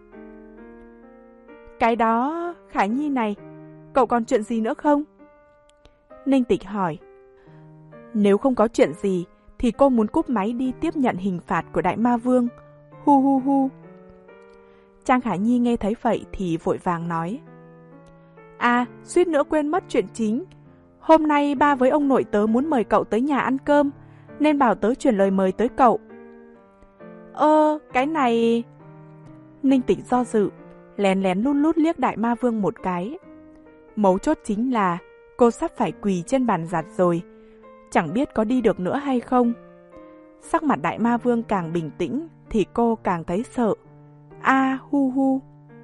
Cái đó, Khả Nhi này, cậu còn chuyện gì nữa không? Ninh Tịch hỏi. Nếu không có chuyện gì, thì cô muốn cúp máy đi tiếp nhận hình phạt của Đại Ma Vương. Hu hu hu. Trang Khả Nhi nghe thấy vậy thì vội vàng nói. À, suýt nữa quên mất chuyện chính. Hôm nay ba với ông nội tớ muốn mời cậu tới nhà ăn cơm, nên bảo tớ chuyển lời mời tới cậu. Ơ, cái này... Ninh Tịch do dự, lén lén lút lút liếc Đại Ma Vương một cái. Mấu chốt chính là cô sắp phải quỳ trên bàn giặt rồi, chẳng biết có đi được nữa hay không. Sắc mặt Đại Ma Vương càng bình tĩnh thì cô càng thấy sợ. A hu hu.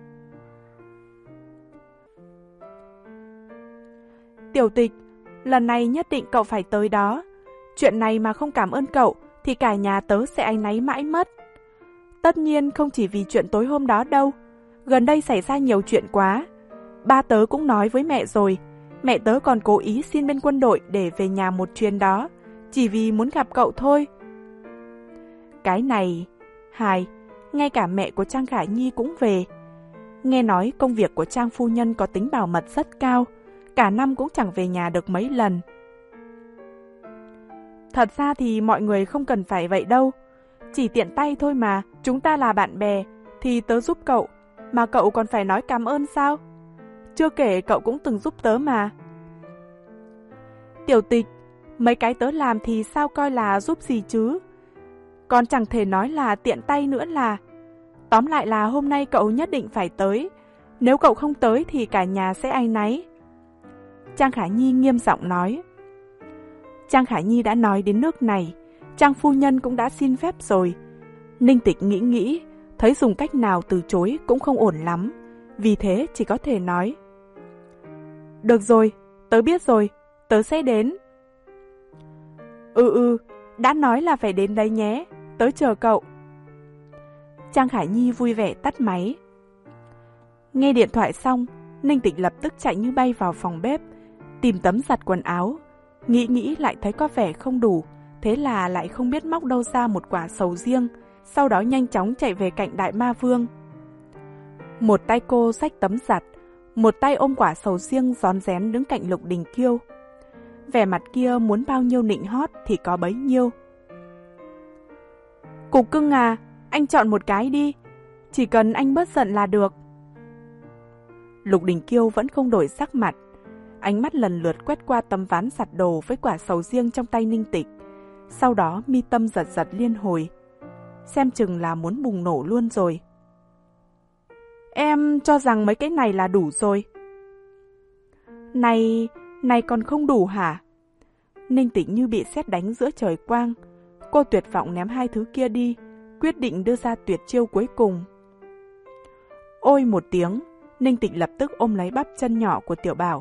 Tiểu Tịch, lần này nhất định cậu phải tới đó. Chuyện này mà không cảm ơn cậu thì cả nhà tớ sẽ áy náy mãi mất. Tất nhiên không chỉ vì chuyện tối hôm đó đâu. Gần đây xảy ra nhiều chuyện quá. Ba tớ cũng nói với mẹ rồi. Mẹ tớ còn cố ý xin bên quân đội để về nhà một chuyến đó, chỉ vì muốn gặp cậu thôi. Cái này, hài, ngay cả mẹ của Trang Khả Nhi cũng về. Nghe nói công việc của Trang phu nhân có tính bảo mật rất cao, cả năm cũng chẳng về nhà được mấy lần. Thật ra thì mọi người không cần phải vậy đâu, chỉ tiện tay thôi mà, chúng ta là bạn bè, thì tớ giúp cậu, mà cậu còn phải nói cảm ơn sao? Chưa kể cậu cũng từng giúp tớ mà. Tiểu Tịch, mấy cái tớ làm thì sao coi là giúp gì chứ? Còn chẳng thể nói là tiện tay nữa là. Tóm lại là hôm nay cậu nhất định phải tới, nếu cậu không tới thì cả nhà sẽ áy náy. Trang Khả Nhi nghiêm giọng nói. Trang Khả Nhi đã nói đến nước này, Trang phu nhân cũng đã xin phép rồi. Ninh Tịch nghĩ nghĩ, thấy dùng cách nào từ chối cũng không ổn lắm, vì thế chỉ có thể nói. Được rồi, tớ biết rồi, tớ sẽ đến. Ừ ừ, đã nói là phải đến đấy nhé, tớ chờ cậu. Trang Khả Nhi vui vẻ tắt máy. Nghe điện thoại xong, Ninh Tịch lập tức chạy như bay vào phòng bếp, tìm tấm giặt quần áo. Nghĩ nghĩ lại thấy có vẻ không đủ, thế là lại không biết móc đâu ra một quả sầu riêng, sau đó nhanh chóng chạy về cạnh Đại Ma Vương. Một tay cô xách tấm giặt, một tay ôm quả sầu riêng rón rén đứng cạnh Lục Đình Kiêu. Vẻ mặt kia muốn bao nhiêu nịnh hót thì có bấy nhiêu. Cục cưng à, anh chọn một cái đi, chỉ cần anh bớt giận là được. Lục Đình Kiêu vẫn không đổi sắc mặt, ánh mắt lần lượt quét qua tấm ván giặt đồ với quả sầu riêng trong tay Ninh Tịch, sau đó mi tâm giật giật liên hồi, xem chừng là muốn bùng nổ luôn rồi. Em cho rằng mấy cái này là đủ rồi. Này, này còn không đủ hả? Ninh Tịch như bị sét đánh giữa trời quang, cô tuyệt vọng ném hai thứ kia đi, quyết định đưa ra tuyệt chiêu cuối cùng. Ôi một tiếng, Ninh Tịch lập tức ôm lấy bắp chân nhỏ của Tiểu Bảo.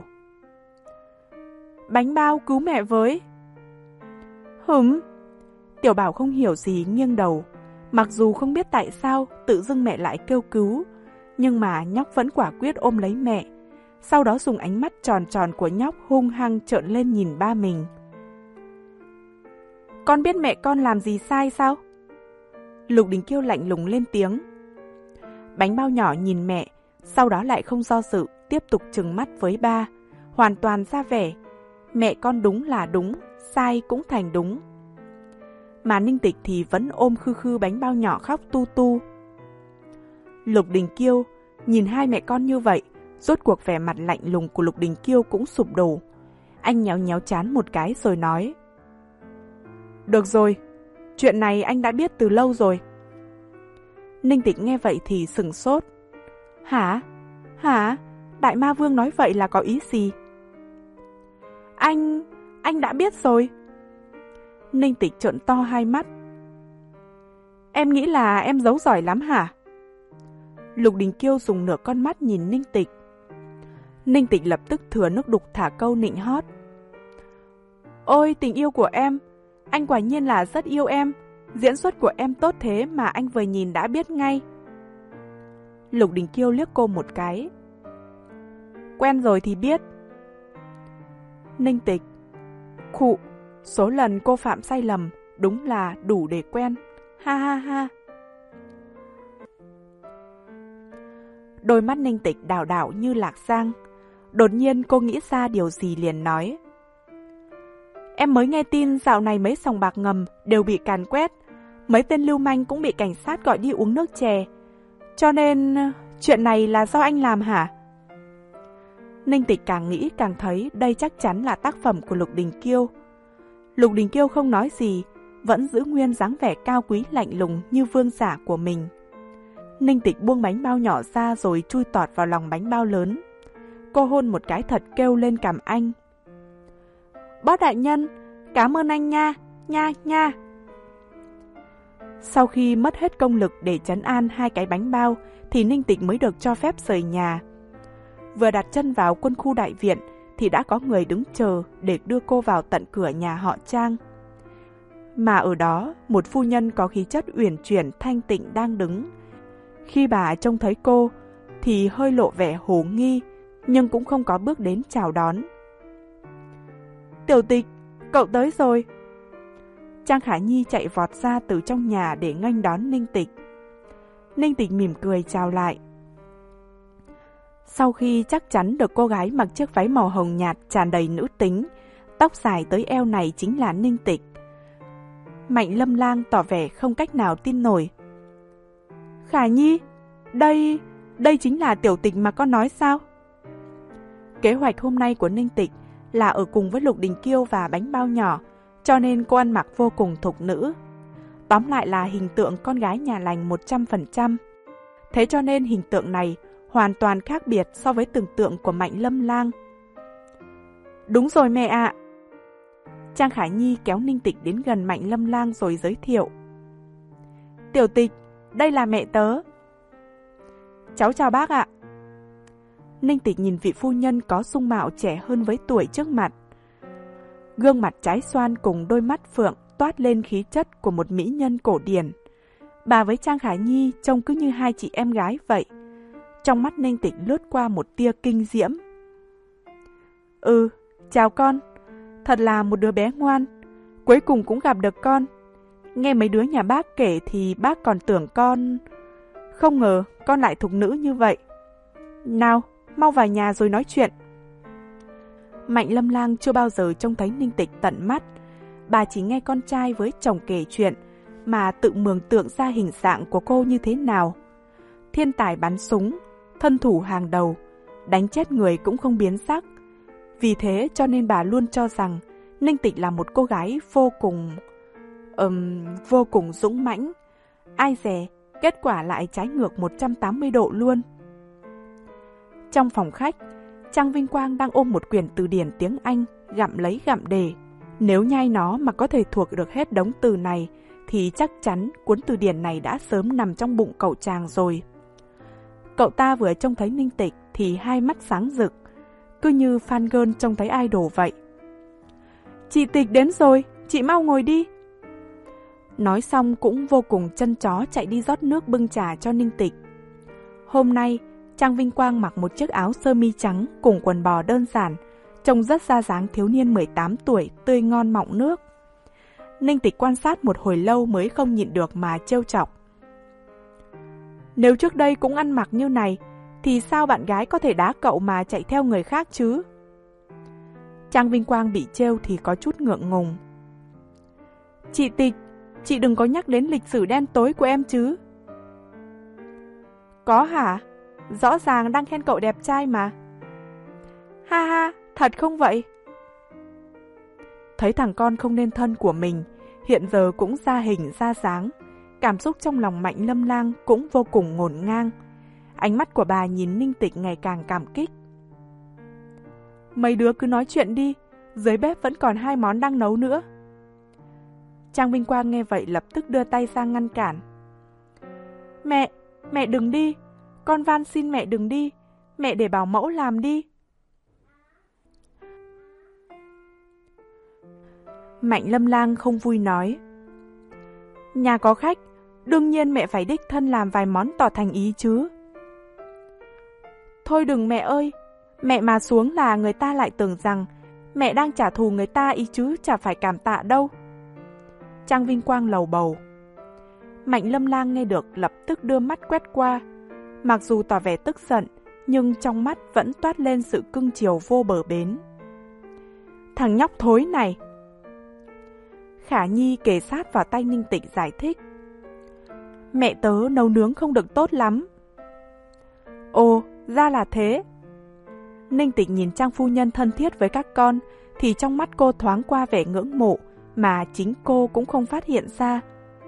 Bánh bao cứu mẹ với. Hửm. Tiểu Bảo không hiểu gì nghiêng đầu, mặc dù không biết tại sao tự dưng mẹ lại kêu cứu, nhưng mà nhóc vẫn quả quyết ôm lấy mẹ, sau đó dùng ánh mắt tròn tròn của nhóc hung hăng trợn lên nhìn ba mình. Con biết mẹ con làm gì sai sao? Lục Đình Kiêu lạnh lùng lên tiếng. Bánh bao nhỏ nhìn mẹ, sau đó lại không do dự, tiếp tục trừng mắt với ba, hoàn toàn ra vẻ mẹ con đúng là đúng, sai cũng thành đúng. Mà Ninh Tịch thì vẫn ôm khư khư bánh bao nhỏ khóc tu tu. Lục Đình Kiêu nhìn hai mẹ con như vậy, rốt cuộc vẻ mặt lạnh lùng của Lục Đình Kiêu cũng sụp đổ. Anh nhéo nhéo trán một cái rồi nói. Được rồi, chuyện này anh đã biết từ lâu rồi. Ninh Tịch nghe vậy thì sửng sốt. Hả? Hả? Đại Ma Vương nói vậy là có ý gì? Anh... anh đã biết rồi. Ninh Tịch trợn to hai mắt. Em nghĩ là em giấu giỏi lắm hả? Lục Đình Kiêu dùng nửa con mắt nhìn Ninh Tịch. Ninh Tịch lập tức thừa nước đục thả câu nịnh hót. Ôi tình yêu của em, anh quả nhiên là rất yêu em. Diễn xuất của em tốt thế mà anh vừa nhìn đã biết ngay. Lục Đình Kiêu liếc cô một cái. Quen rồi thì biết. Ninh Tịch. Khụ, số lần cô phạm sai lầm đúng là đủ để quen. Ha ha ha. Đôi mắt Ninh Tịch đảo đảo như lạc giang. Đột nhiên cô nghĩ ra điều gì liền nói. Em mới nghe tin dạo này mấy sòng bạc ngầm đều bị càn quét. Mấy tên lưu manh cũng bị cảnh sát gọi đi uống nước chè. Cho nên chuyện này là do anh làm hả? Ninh Tịch càng nghĩ càng thấy đây chắc chắn là tác phẩm của Lục Đình Kiêu. Lục Đình Kiêu không nói gì, vẫn giữ nguyên dáng vẻ cao quý lạnh lùng như vương giả của mình. Ninh Tịch buông bánh bao nhỏ ra rồi chui tọt vào lòng bánh bao lớn. Cô hôn một cái thật kêu lên cằm anh. Bác đại nhân, cảm ơn anh nha, nha, nha. Sau khi mất hết công lực để trấn an hai cái bánh bao, thì Ninh Tịch mới được cho phép rời nhà. Vừa đặt chân vào quân khu đại viện, thì đã có người đứng chờ để đưa cô vào tận cửa nhà họ Trang. Mà ở đó, một phu nhân có khí chất uyển chuyển thanh tịnh đang đứng. Khi bà trông thấy cô, thì hơi lộ vẻ hồ nghi, nhưng cũng không có bước đến chào đón, Tiểu Tịch, cậu tới rồi. Trang Khả Nhi chạy vọt ra từ trong nhà để nghênh đón Ninh Tịch. Ninh Tịch mỉm cười chào lại. Sau khi chắc chắn được cô gái mặc chiếc váy màu hồng nhạt tràn đầy nữ tính, tóc dài tới eo này chính là Ninh Tịch, Mạnh Lâm Lang tỏ vẻ không cách nào tin nổi. Khả Nhi, đây, đây chính là Tiểu Tịch mà con nói sao? Kế hoạch hôm nay của Ninh Tịch là ở cùng với Lục Đình Kiêu và bánh bao nhỏ, cho nên cô ăn mặc vô cùng thục nữ. Tóm lại là hình tượng con gái nhà lành một trăm phần trăm. Thế cho nên hình tượng này hoàn toàn khác biệt so với tưởng tượng của Mạnh Lâm Lang. Đúng rồi mẹ ạ. Trang Khả Nhi kéo Ninh Tịch đến gần Mạnh Lâm Lang rồi giới thiệu. Tiểu Tịch, đây là mẹ tớ. Cháu chào bác ạ. Ninh Tịch nhìn vị phu nhân có dung mạo trẻ hơn với tuổi trước mặt. Gương mặt trái xoan cùng đôi mắt phượng toát lên khí chất của một mỹ nhân cổ điển. Bà với Trang Khả Nhi trông cứ như hai chị em gái vậy. Trong mắt Ninh Tịch lướt qua một tia kinh diễm. Ừ, chào con. Thật là một đứa bé ngoan. Cuối cùng cũng gặp được con. Nghe mấy đứa nhà bác kể thì bác còn tưởng con... Không ngờ con lại thục nữ như vậy. Nào, mau vào nhà rồi nói chuyện. Mạnh Lâm Lang chưa bao giờ trông thấy Ninh Tịch tận mắt. Bà chỉ nghe con trai với chồng kể chuyện mà tự mường tượng ra hình dạng của cô như thế nào. Thiên tài bắn súng, thân thủ hàng đầu, đánh chết người cũng không biến sắc. Vì thế cho nên bà luôn cho rằng Ninh Tịch là một cô gái vô cùng... Um, vô cùng dũng mãnh. Ai dè, kết quả lại trái ngược một trăm tám mươi độ luôn. Trong phòng khách, Trang Vinh Quang đang ôm một quyển từ điển tiếng Anh, gặm lấy gặm để. Nếu nhai nó mà có thể thuộc được hết đống từ này, thì chắc chắn cuốn từ điển này đã sớm nằm trong bụng cậu chàng rồi. Cậu ta vừa trông thấy Ninh Tịch thì hai mắt sáng rực, cứ như fan girl trông thấy idol vậy. Chị Tịch đến rồi, chị mau ngồi đi. Nói xong cũng vô cùng chân chó chạy đi rót nước bưng trà cho Ninh Tịch. Hôm nay, Trang Vinh Quang mặc một chiếc áo sơ mi trắng cùng quần bò đơn giản, trông rất ra dáng thiếu niên mười tám tuổi, tươi ngon mọng nước. Ninh Tịch quan sát một hồi lâu mới không nhịn được mà trêu chọc. Nếu trước đây cũng ăn mặc như này, thì sao bạn gái có thể đá cậu mà chạy theo người khác chứ? Trang Vinh Quang bị trêu thì có chút ngượng ngùng. Chị Tịch, chị đừng có nhắc đến lịch sử đen tối của em chứ. Có hả? Rõ ràng đang khen cậu đẹp trai mà. Ha ha, thật không vậy? Thấy thằng con không nên thân của mình hiện giờ cũng ra hình ra dáng, cảm xúc trong lòng Mạnh Lâm Lang cũng vô cùng ngổn ngang. Ánh mắt của bà nhìn Ninh Tịch ngày càng cảm kích. Mấy đứa cứ nói chuyện đi, dưới bếp vẫn còn hai món đang nấu nữa. Trang Vinh Quang nghe vậy lập tức đưa tay ra ngăn cản. Mẹ, mẹ đừng đi, con van xin mẹ đừng đi, mẹ để bảo mẫu làm đi. Mạnh Lâm Lang không vui nói. Nhà có khách, đương nhiên mẹ phải đích thân làm vài món tỏ thành ý chứ. Thôi đừng mẹ ơi, mẹ mà xuống là người ta lại tưởng rằng mẹ đang trả thù người ta ý chứ chả phải cảm tạ đâu. Trang Vinh Quang lầu bầu. Mạnh Lâm Lang nghe được lập tức đưa mắt quét qua. Mặc dù tỏ vẻ tức giận, nhưng trong mắt vẫn toát lên sự cưng chiều vô bờ bến. Thằng nhóc thối này. Khả Nhi kề sát vào tay Ninh Tịch giải thích. Mẹ tớ nấu nướng không được tốt lắm. Ồ, ra là thế. Ninh Tịch nhìn Trang phu nhân thân thiết với các con, thì trong mắt cô thoáng qua vẻ ngưỡng mộ, mà chính cô cũng không phát hiện ra.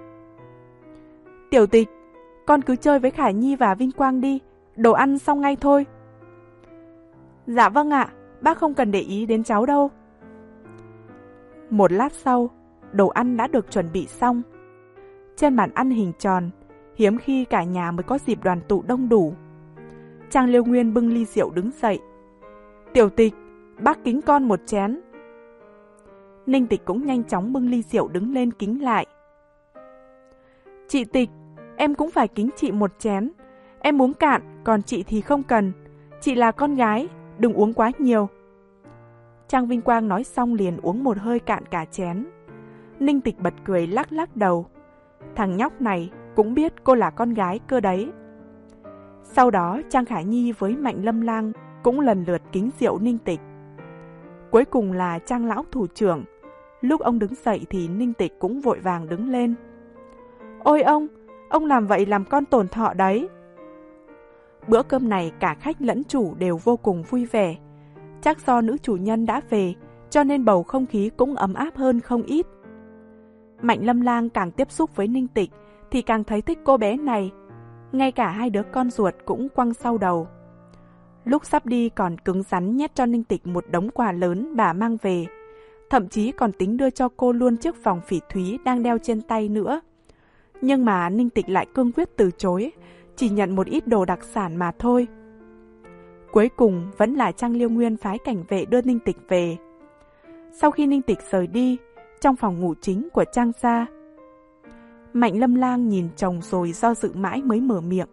Tiểu Tịch, con cứ chơi với Khả Nhi và Vinh Quang đi, đồ ăn xong ngay thôi. Dạ vâng ạ, bác không cần để ý đến cháu đâu. Một lát sau, đồ ăn đã được chuẩn bị xong. Trên bàn ăn hình tròn, hiếm khi cả nhà mới có dịp đoàn tụ đông đủ. Trang Liêu Nguyên bưng ly rượu đứng dậy. Tiểu Tịch, bác kính con một chén. Ninh Tịch cũng nhanh chóng bưng ly rượu đứng lên kính lại. Chị Tịch, em cũng phải kính chị một chén. Em uống cạn, còn chị thì không cần. Chị là con gái, đừng uống quá nhiều. Trang Vinh Quang nói xong liền uống một hơi cạn cả chén. Ninh Tịch bật cười lắc lắc đầu. Thằng nhóc này cũng biết cô là con gái cơ đấy. Sau đó Trang Khải Nhi với Mạnh Lâm Lang cũng lần lượt kính rượu Ninh Tịch. Cuối cùng là Trang lão thủ trưởng. Lúc ông đứng dậy thì Ninh Tịch cũng vội vàng đứng lên. Ôi ông, ông làm vậy làm con tổn thọ đấy. Bữa cơm này cả khách lẫn chủ đều vô cùng vui vẻ. Chắc do nữ chủ nhân đã về, cho nên bầu không khí cũng ấm áp hơn không ít. Mạnh Lâm Lang càng tiếp xúc với Ninh Tịch thì càng thấy thích cô bé này. Ngay cả hai đứa con ruột cũng quăng sau đầu. Lúc sắp đi còn cứng rắn nhét cho Ninh Tịch một đống quà lớn bà mang về. Thậm chí còn tính đưa cho cô luôn chiếc vòng phỉ thúy đang đeo trên tay nữa. Nhưng mà Ninh Tịch lại cương quyết từ chối, chỉ nhận một ít đồ đặc sản mà thôi. Cuối cùng vẫn là Trang Liêu Nguyên phái cảnh vệ đưa Ninh Tịch về. Sau khi Ninh Tịch rời đi, trong phòng ngủ chính của Trang gia, Mạnh Lâm Lang nhìn chồng rồi do dự mãi mới mở miệng.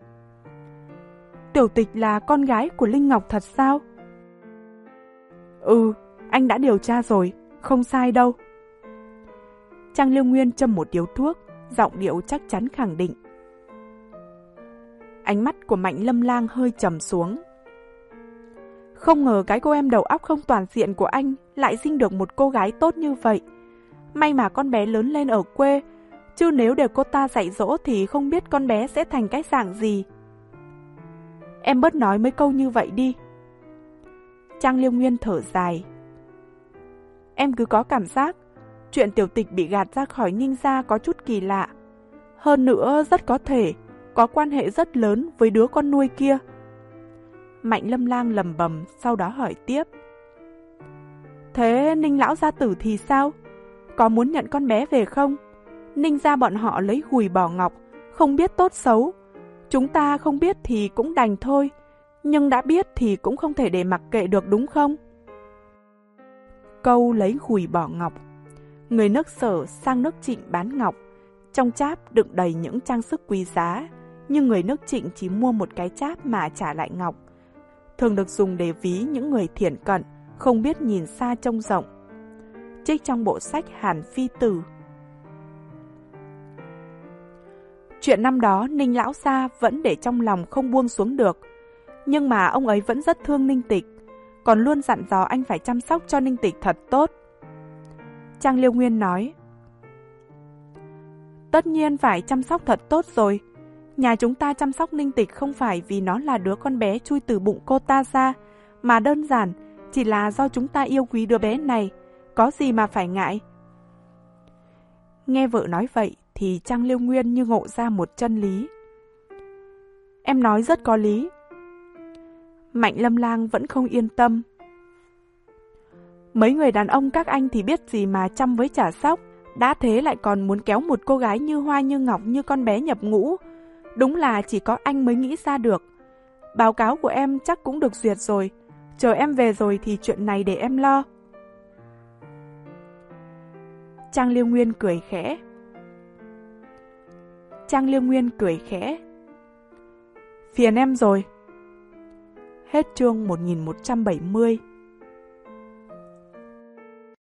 Tiểu Tịch là con gái của Linh Ngọc thật sao? Ừ, anh đã điều tra rồi, không sai đâu. Trang Liêu Nguyên châm một điếu thuốc, giọng điệu chắc chắn khẳng định. Ánh mắt của Mạnh Lâm Lang hơi trầm xuống. Không ngờ cái cô em đầu óc không toàn diện của anh lại sinh được một cô gái tốt như vậy. May mà con bé lớn lên ở quê, chứ nếu để cô ta dạy dỗ thì không biết con bé sẽ thành cái dạng gì. Em bớt nói mấy câu như vậy đi. Trang Liêu Nguyên thở dài. Em cứ có cảm giác chuyện Tiểu Tịch bị gạt ra khỏi Ninh gia có chút kỳ lạ. Hơn nữa rất có thể có quan hệ rất lớn với đứa con nuôi kia. Mạnh Lâm Lang lầm bầm, sau đó hỏi tiếp. Thế Ninh lão gia tử thì sao? Có muốn nhận con bé về không? Ninh gia bọn họ lấy gùi bỏ ngọc, không biết tốt xấu. Chúng ta không biết thì cũng đành thôi, nhưng đã biết thì cũng không thể để mặc kệ được đúng không? Câu lấy gùi bỏ ngọc. Người nước Sở sang nước Trịnh bán ngọc, trong cháp đựng đầy những trang sức quý giá, nhưng người nước Trịnh chỉ mua một cái cháp mà trả lại ngọc. Thường được dùng để ví những người thiển cận, không biết nhìn xa trông rộng. Trích trong bộ sách Hàn Phi Tử. Chuyện năm đó Ninh lão gia vẫn để trong lòng không buông xuống được, nhưng mà ông ấy vẫn rất thương Ninh Tịch, còn luôn dặn dò anh phải chăm sóc cho Ninh Tịch thật tốt. Trang Liêu Nguyên nói. Tất nhiên phải chăm sóc thật tốt rồi. Nhà chúng ta chăm sóc Ninh Tịch không phải vì nó là đứa con bé chui từ bụng cô ta ra, mà đơn giản chỉ là do chúng ta yêu quý đứa bé này, có gì mà phải ngại. Nghe vợ nói vậy thì Trang Liêu Nguyên như ngộ ra một chân lý. Em nói rất có lý. Mạnh Lâm Lang vẫn không yên tâm. Mấy người đàn ông các anh thì biết gì mà chăm với chả sóc, đã thế lại còn muốn kéo một cô gái như hoa như ngọc như con bé nhập ngũ. Đúng là chỉ có anh mới nghĩ ra được. Báo cáo của em chắc cũng được duyệt rồi, chờ em về rồi thì chuyện này để em lo. Trang Liêu Nguyên cười khẽ. Trang Liêu Nguyên cười khẽ. Phiền em rồi. Hết chương một nghìn một trăm bảy mươi.